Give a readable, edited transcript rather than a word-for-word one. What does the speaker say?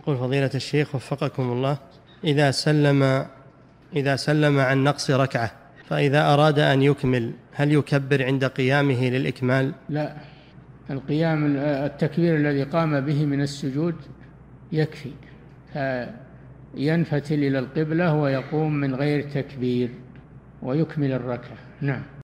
يقول فضيلة الشيخ وفقكم الله، إذا سلم عن نقص ركعة، فإذا أراد أن يكمل هل يكبر عند قيامه للإكمال؟ لا، التكبير الذي قام به من السجود يكفي، ينفتل إلى القبلة ويقوم من غير تكبير ويكمل الركعة. نعم.